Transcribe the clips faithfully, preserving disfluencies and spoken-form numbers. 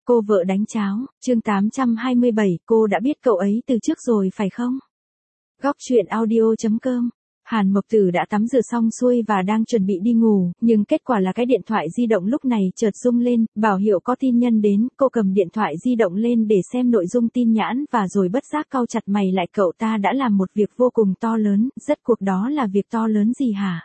Cô vợ đánh cháo, chương tám trăm hai mươi bảy, cô đã biết cậu ấy từ trước rồi phải không? Góc truyện audio chấm com. Hàn Mộc Tử đã tắm rửa xong xuôi và đang chuẩn bị đi ngủ, nhưng kết quả là cái điện thoại di động lúc này chợt rung lên, bảo hiệu có tin nhân đến, cô cầm điện thoại di động lên để xem nội dung tin nhắn và rồi bất giác cau chặt mày lại, cậu ta đã làm một việc vô cùng to lớn, rốt cuộc đó là việc to lớn gì hả?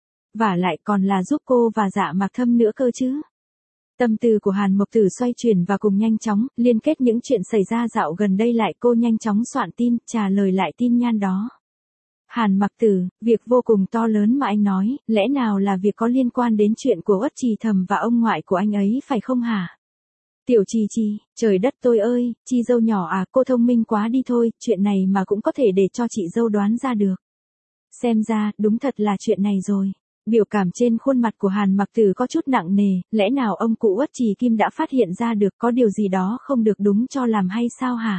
Vả lại còn là giúp cô và Dạ Mạc Thâm nữa cơ chứ. Tâm tư của Hàn Mộc Tử xoay chuyển và cùng nhanh chóng, liên kết những chuyện xảy ra dạo gần đây lại, cô nhanh chóng soạn tin, trả lời lại tin nhắn đó. Hàn Mạc Tử, việc vô cùng to lớn mà anh nói, lẽ nào là việc có liên quan đến chuyện của Uất Trì Thầm và ông ngoại của anh ấy phải không hả? Tiểu Trì Trì, trời đất tôi ơi, chị dâu nhỏ à, cô thông minh quá đi thôi, chuyện này mà cũng có thể để cho chị dâu đoán ra được. Xem ra, đúng thật là chuyện này rồi. Biểu cảm trên khuôn mặt của Hàn Mạc Tử có chút nặng nề, lẽ nào ông cụ Uất Trì Kim đã phát hiện ra được có điều gì đó không được đúng cho làm hay sao hả?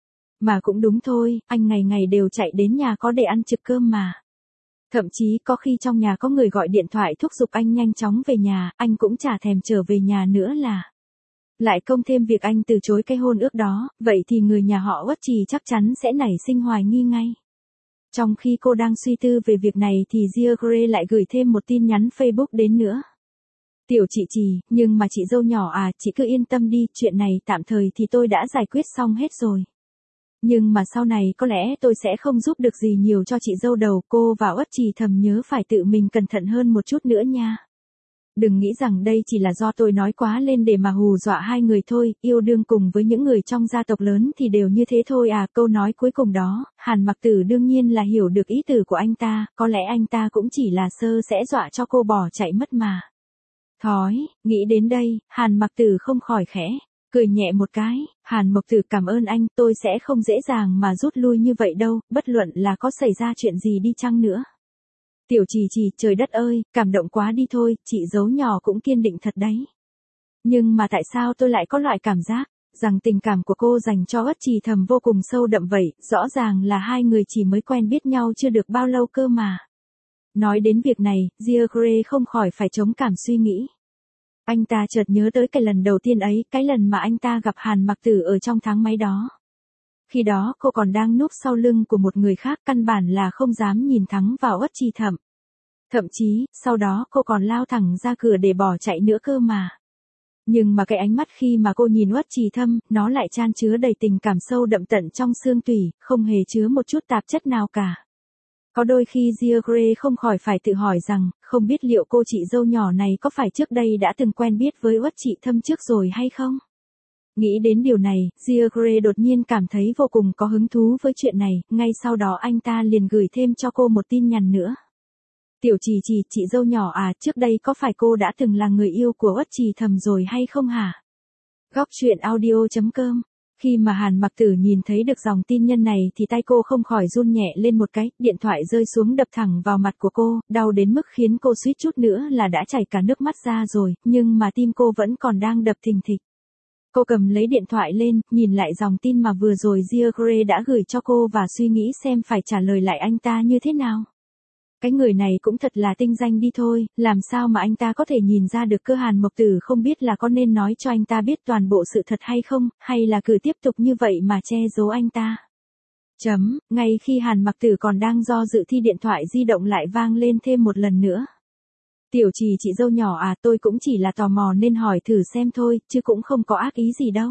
Mà cũng đúng thôi, anh ngày ngày đều chạy đến nhà có để ăn trực cơm mà. Thậm chí có khi trong nhà có người gọi điện thoại thúc giục anh nhanh chóng về nhà, anh cũng chả thèm trở về nhà nữa là. Lại công thêm việc anh từ chối cái hôn ước đó, vậy thì người nhà họ Uất Trì chắc chắn sẽ nảy sinh hoài nghi ngay. Trong khi cô đang suy tư về việc này thì Gia Gray lại gửi thêm một tin nhắn Facebook đến nữa. Tiểu chị Trì, nhưng mà chị dâu nhỏ à, chị cứ yên tâm đi, chuyện này tạm thời thì tôi đã giải quyết xong hết rồi. Nhưng mà sau này có lẽ tôi sẽ không giúp được gì nhiều cho chị dâu đầu, cô và Uất Trì Thầm nhớ phải tự mình cẩn thận hơn một chút nữa nha. Đừng nghĩ rằng đây chỉ là do tôi nói quá lên để mà hù dọa hai người thôi, yêu đương cùng với những người trong gia tộc lớn thì đều như thế thôi à. Câu nói cuối cùng đó, Hàn Mạc Tử đương nhiên là hiểu được ý tử của anh ta, có lẽ anh ta cũng chỉ là sơ sẽ dọa cho cô bỏ chạy mất mà. Thói, nghĩ đến đây, Hàn Mạc Tử không khỏi khẽ cười nhẹ một cái. Hàn Mộc Tử cảm ơn anh, tôi sẽ không dễ dàng mà rút lui như vậy đâu, bất luận là có xảy ra chuyện gì đi chăng nữa. Tiểu Trì Trì, trời đất ơi, cảm động quá đi thôi, chị dâu nhỏ cũng kiên định thật đấy. Nhưng mà tại sao tôi lại có loại cảm giác rằng tình cảm của cô dành cho Uất Trì Thầm vô cùng sâu đậm vậy, rõ ràng là hai người chỉ mới quen biết nhau chưa được bao lâu cơ mà. Nói đến việc này, Gia Gray không khỏi phải chống cảm suy nghĩ. Anh ta chợt nhớ tới cái lần đầu tiên ấy, cái lần mà anh ta gặp Hàn Mạc Tử ở trong thang máy đó. Khi đó cô còn đang núp sau lưng của một người khác, căn bản là không dám nhìn thẳng vào Uất Trì Thầm. Thậm chí, sau đó cô còn lao thẳng ra cửa để bỏ chạy nữa cơ mà. Nhưng mà cái ánh mắt khi mà cô nhìn Uất Trì Thâm, nó lại chan chứa đầy tình cảm sâu đậm tận trong xương tủy, không hề chứa một chút tạp chất nào cả. Có đôi khi Gia Gray không khỏi phải tự hỏi rằng, không biết liệu cô chị dâu nhỏ này có phải trước đây đã từng quen biết với Uất Trì Thâm trước rồi hay không? Nghĩ đến điều này, Gia Gray đột nhiên cảm thấy vô cùng có hứng thú với chuyện này, ngay sau đó anh ta liền gửi thêm cho cô một tin nhắn nữa. Tiểu Trì Trì, chị dâu nhỏ à, trước đây có phải cô đã từng là người yêu của Uất Trì Thầm rồi hay không hả? Góc truyện audio chấm com. Khi mà Hàn Mạc Tử nhìn thấy được dòng tin nhân này thì tay cô không khỏi run nhẹ lên một cái, điện thoại rơi xuống đập thẳng vào mặt của cô, đau đến mức khiến cô suýt chút nữa là đã chảy cả nước mắt ra rồi, nhưng mà tim cô vẫn còn đang đập thình thịch. Cô cầm lấy điện thoại lên, nhìn lại dòng tin mà vừa rồi Gia Gray đã gửi cho cô và suy nghĩ xem phải trả lời lại anh ta như thế nào. Cái người này cũng thật là tinh danh đi thôi, làm sao mà anh ta có thể nhìn ra được cơ. Hàn Mộc Tử không biết là có nên nói cho anh ta biết toàn bộ sự thật hay không, hay là cứ tiếp tục như vậy mà che giấu anh ta. Chấm, ngay khi Hàn Mạc Tử còn đang do dự thì điện thoại di động lại vang lên thêm một lần nữa. Tiểu Trì, chị dâu nhỏ à, tôi cũng chỉ là tò mò nên hỏi thử xem thôi, chứ cũng không có ác ý gì đâu.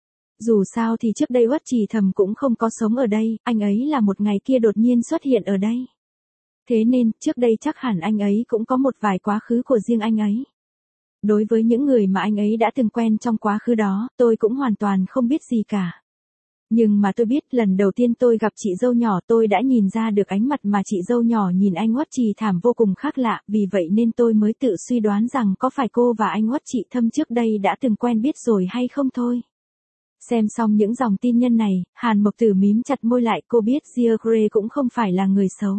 Dù sao thì trước đây Uất Trì Thầm cũng không có sống ở đây, anh ấy là một ngày kia đột nhiên xuất hiện ở đây. Thế nên, trước đây chắc hẳn anh ấy cũng có một vài quá khứ của riêng anh ấy. Đối với những người mà anh ấy đã từng quen trong quá khứ đó, tôi cũng hoàn toàn không biết gì cả. Nhưng mà tôi biết lần đầu tiên tôi gặp chị dâu nhỏ tôi đã nhìn ra được ánh mặt mà chị dâu nhỏ nhìn anh Uất Trì Thảm vô cùng khác lạ, vì vậy nên tôi mới tự suy đoán rằng có phải cô và anh Uất Trì Thâm trước đây đã từng quen biết rồi hay không thôi. Xem xong những dòng tin nhân này, Hàn Mộc Tử mím chặt môi lại, cô biết Gia Gray cũng không phải là người xấu.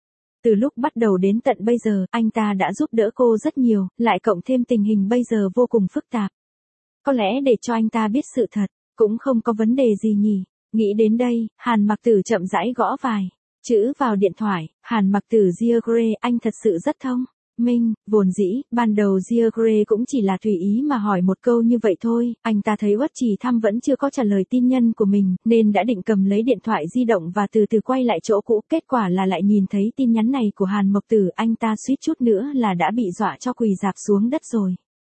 Từ lúc bắt đầu đến tận bây giờ, anh ta đã giúp đỡ cô rất nhiều, lại cộng thêm tình hình bây giờ vô cùng phức tạp. Có lẽ để cho anh ta biết sự thật, cũng không có vấn đề gì nhỉ. Nghĩ đến đây, Hàn Mạc Tử chậm rãi gõ vài chữ vào điện thoại. Hàn Mạc Tử, Gia Gray, anh thật sự rất thông Minh, vốn dĩ, ban đầu Jiagre cũng chỉ là tùy ý mà hỏi một câu như vậy thôi, anh ta thấy Uất Trì Thăm vẫn chưa có trả lời tin nhân của mình, nên đã định cầm lấy điện thoại di động và từ từ quay lại chỗ cũ, kết quả là lại nhìn thấy tin nhắn này của Hàn Mộc Tử, anh ta suýt chút nữa là đã bị dọa cho quỳ rạp xuống đất rồi.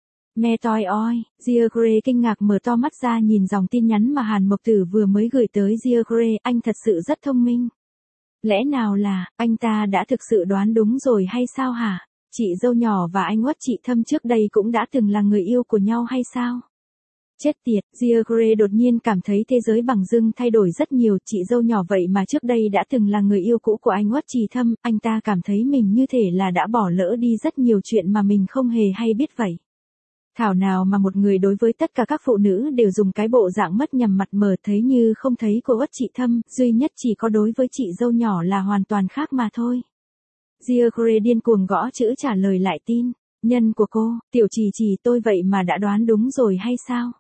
Me toi oi, Jiagre kinh ngạc mở to mắt ra nhìn dòng tin nhắn mà Hàn Mộc Tử vừa mới gửi tới Jiagre, anh thật sự rất thông minh. Lẽ nào là, anh ta đã thực sự đoán đúng rồi hay sao hả? Chị dâu nhỏ và anh Uất Trị Thâm trước đây cũng đã từng là người yêu của nhau hay sao? Chết tiệt, Jiagre đột nhiên cảm thấy thế giới bằng dưng thay đổi rất nhiều, chị dâu nhỏ vậy mà trước đây đã từng là người yêu cũ của anh Uất Trì Thâm, anh ta cảm thấy mình như thể là đã bỏ lỡ đi rất nhiều chuyện mà mình không hề hay biết vậy. Thảo nào mà một người đối với tất cả các phụ nữ đều dùng cái bộ dạng mất nhằm mặt mờ thấy như không thấy của Uất Trị Thâm, duy nhất chỉ có đối với chị dâu nhỏ là hoàn toàn khác mà thôi. Jiagre điên cuồng gõ chữ trả lời lại tin, nhân của cô, Tiểu Trì Trì tôi vậy mà đã đoán đúng rồi hay sao?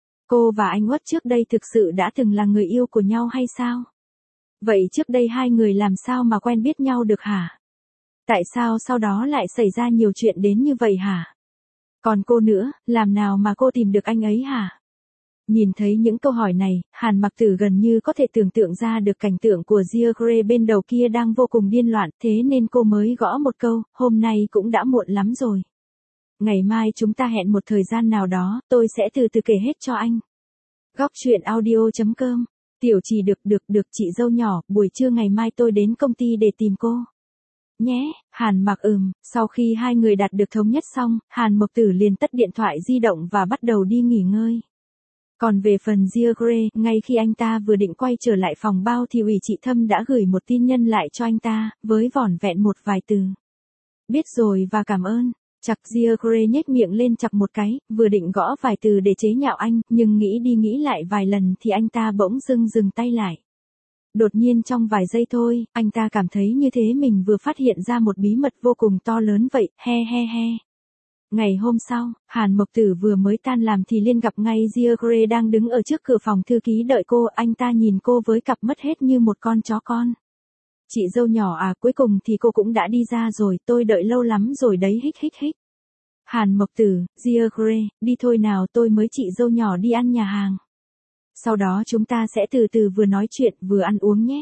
Cô và anh Uất trước đây thực sự đã từng là người yêu của nhau hay sao? Vậy trước đây hai người làm sao mà quen biết nhau được hả? Tại sao sau đó lại xảy ra nhiều chuyện đến như vậy hả? Còn cô nữa, làm nào mà cô tìm được anh ấy hả? Nhìn thấy những câu hỏi này, Hàn Mặc Tử gần như có thể tưởng tượng ra được cảnh tượng của Jiagre bên đầu kia đang vô cùng điên loạn, thế nên cô mới gõ một câu, hôm nay cũng đã muộn lắm rồi. Ngày mai chúng ta hẹn một thời gian nào đó, tôi sẽ từ từ kể hết cho anh. Góc truyện audio chấm com. Tiểu Trì được được được chị dâu nhỏ, buổi trưa ngày mai tôi đến công ty để tìm cô. Nhé, Hàn Mặc ừm, sau khi hai người đạt được thống nhất xong, Hàn Mộc Tử liền tắt điện thoại di động và bắt đầu đi nghỉ ngơi. Còn về phần Jiagre, ngay khi anh ta vừa định quay trở lại phòng bao thì Ủy Trị Thâm đã gửi một tin nhân lại cho anh ta, với vỏn vẹn một vài từ. Biết rồi và cảm ơn. Chặt Jiagre nhếch miệng lên chặt một cái, vừa định gõ vài từ để chế nhạo anh, nhưng nghĩ đi nghĩ lại vài lần thì anh ta bỗng dưng dừng tay lại. Đột nhiên trong vài giây thôi, anh ta cảm thấy như thế mình vừa phát hiện ra một bí mật vô cùng to lớn vậy, he he he. Ngày hôm sau, Hàn Mộc Tử vừa mới tan làm thì liên gặp ngay Jiagre đang đứng ở trước cửa phòng thư ký đợi cô, anh ta nhìn cô với cặp mất hết như một con chó con. Chị dâu nhỏ à, cuối cùng thì cô cũng đã đi ra rồi, tôi đợi lâu lắm rồi đấy hích hích hích. Hàn Mộc Tử, Jiagre, đi thôi nào tôi mới chị dâu nhỏ đi ăn nhà hàng. Sau đó chúng ta sẽ từ từ vừa nói chuyện vừa ăn uống nhé.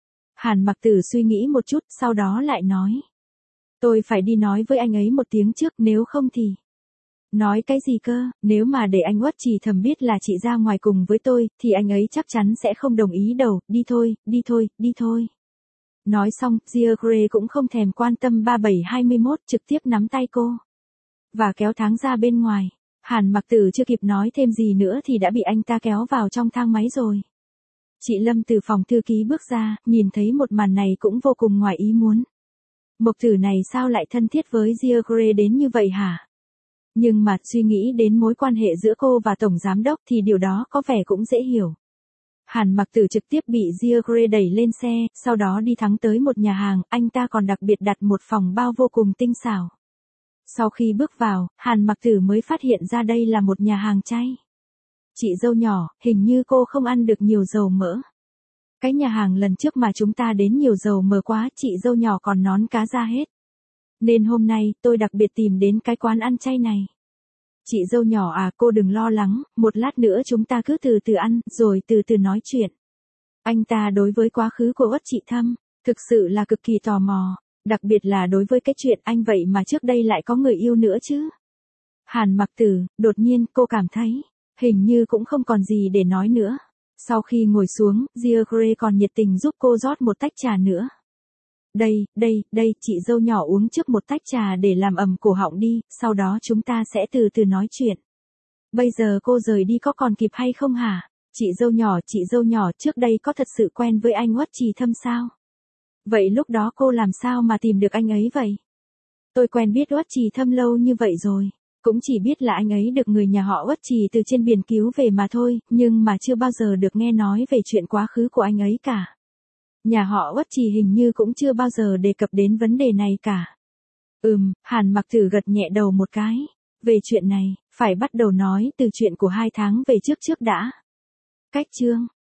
Hàn Mặc Tử suy nghĩ một chút, sau đó lại nói. Tôi phải đi nói với anh ấy một tiếng trước, nếu không thì... Nói cái gì cơ, nếu mà để anh Uất Trì Thầm biết là chị ra ngoài cùng với tôi, thì anh ấy chắc chắn sẽ không đồng ý đâu, đi thôi, đi thôi, đi thôi. Nói xong, Jiagre cũng không thèm quan tâm ba bảy hai mốt, trực tiếp nắm tay cô. Và kéo Tháng ra bên ngoài. Hàn Mặc Tử chưa kịp nói thêm gì nữa thì đã bị anh ta kéo vào trong thang máy rồi. Chị Lâm từ phòng thư ký bước ra, nhìn thấy một màn này cũng vô cùng ngoài ý muốn. Mộc Tử này sao lại thân thiết với Jiagre đến như vậy hả? Nhưng mà suy nghĩ đến mối quan hệ giữa cô và Tổng Giám Đốc thì điều đó có vẻ cũng dễ hiểu. Hàn Mặc Tử trực tiếp bị Jiagre đẩy lên xe, sau đó đi thẳng tới một nhà hàng, anh ta còn đặc biệt đặt một phòng bao vô cùng tinh xảo. Sau khi bước vào, Hàn Mặc Tử mới phát hiện ra đây là một nhà hàng chay. Chị dâu nhỏ, hình như cô không ăn được nhiều dầu mỡ. Cái nhà hàng lần trước mà chúng ta đến nhiều dầu mỡ quá, chị dâu nhỏ còn nón cá ra hết. Nên hôm nay, tôi đặc biệt tìm đến cái quán ăn chay này. Chị dâu nhỏ à, cô đừng lo lắng, một lát nữa chúng ta cứ từ từ ăn, rồi từ từ nói chuyện. Anh ta đối với quá khứ của Uất Trị Thâm, thực sự là cực kỳ tò mò, đặc biệt là đối với cái chuyện anh vậy mà trước đây lại có người yêu nữa chứ. Hàn Mặc Tử, đột nhiên cô cảm thấy, hình như cũng không còn gì để nói nữa. Sau khi ngồi xuống, Jiagre còn nhiệt tình giúp cô rót một tách trà nữa. Đây, đây, đây, chị dâu nhỏ uống trước một tách trà để làm ẩm cổ họng đi, sau đó chúng ta sẽ từ từ nói chuyện. Bây giờ cô rời đi có còn kịp hay không hả? Chị dâu nhỏ, chị dâu nhỏ trước đây có thật sự quen với anh Uất Trì Thâm sao? Vậy lúc đó cô làm sao mà tìm được anh ấy vậy? Tôi quen biết Uất Trì Thâm lâu như vậy rồi. Cũng chỉ biết là anh ấy được người nhà họ Uất Trì từ trên biển cứu về mà thôi, nhưng mà chưa bao giờ được nghe nói về chuyện quá khứ của anh ấy cả. Nhà họ Uất Trì hình như cũng chưa bao giờ đề cập đến vấn đề này cả. Ừm, Hàn Mặc Tử gật nhẹ đầu một cái. Về chuyện này, phải bắt đầu nói từ chuyện của hai tháng về trước trước đã. Cách chương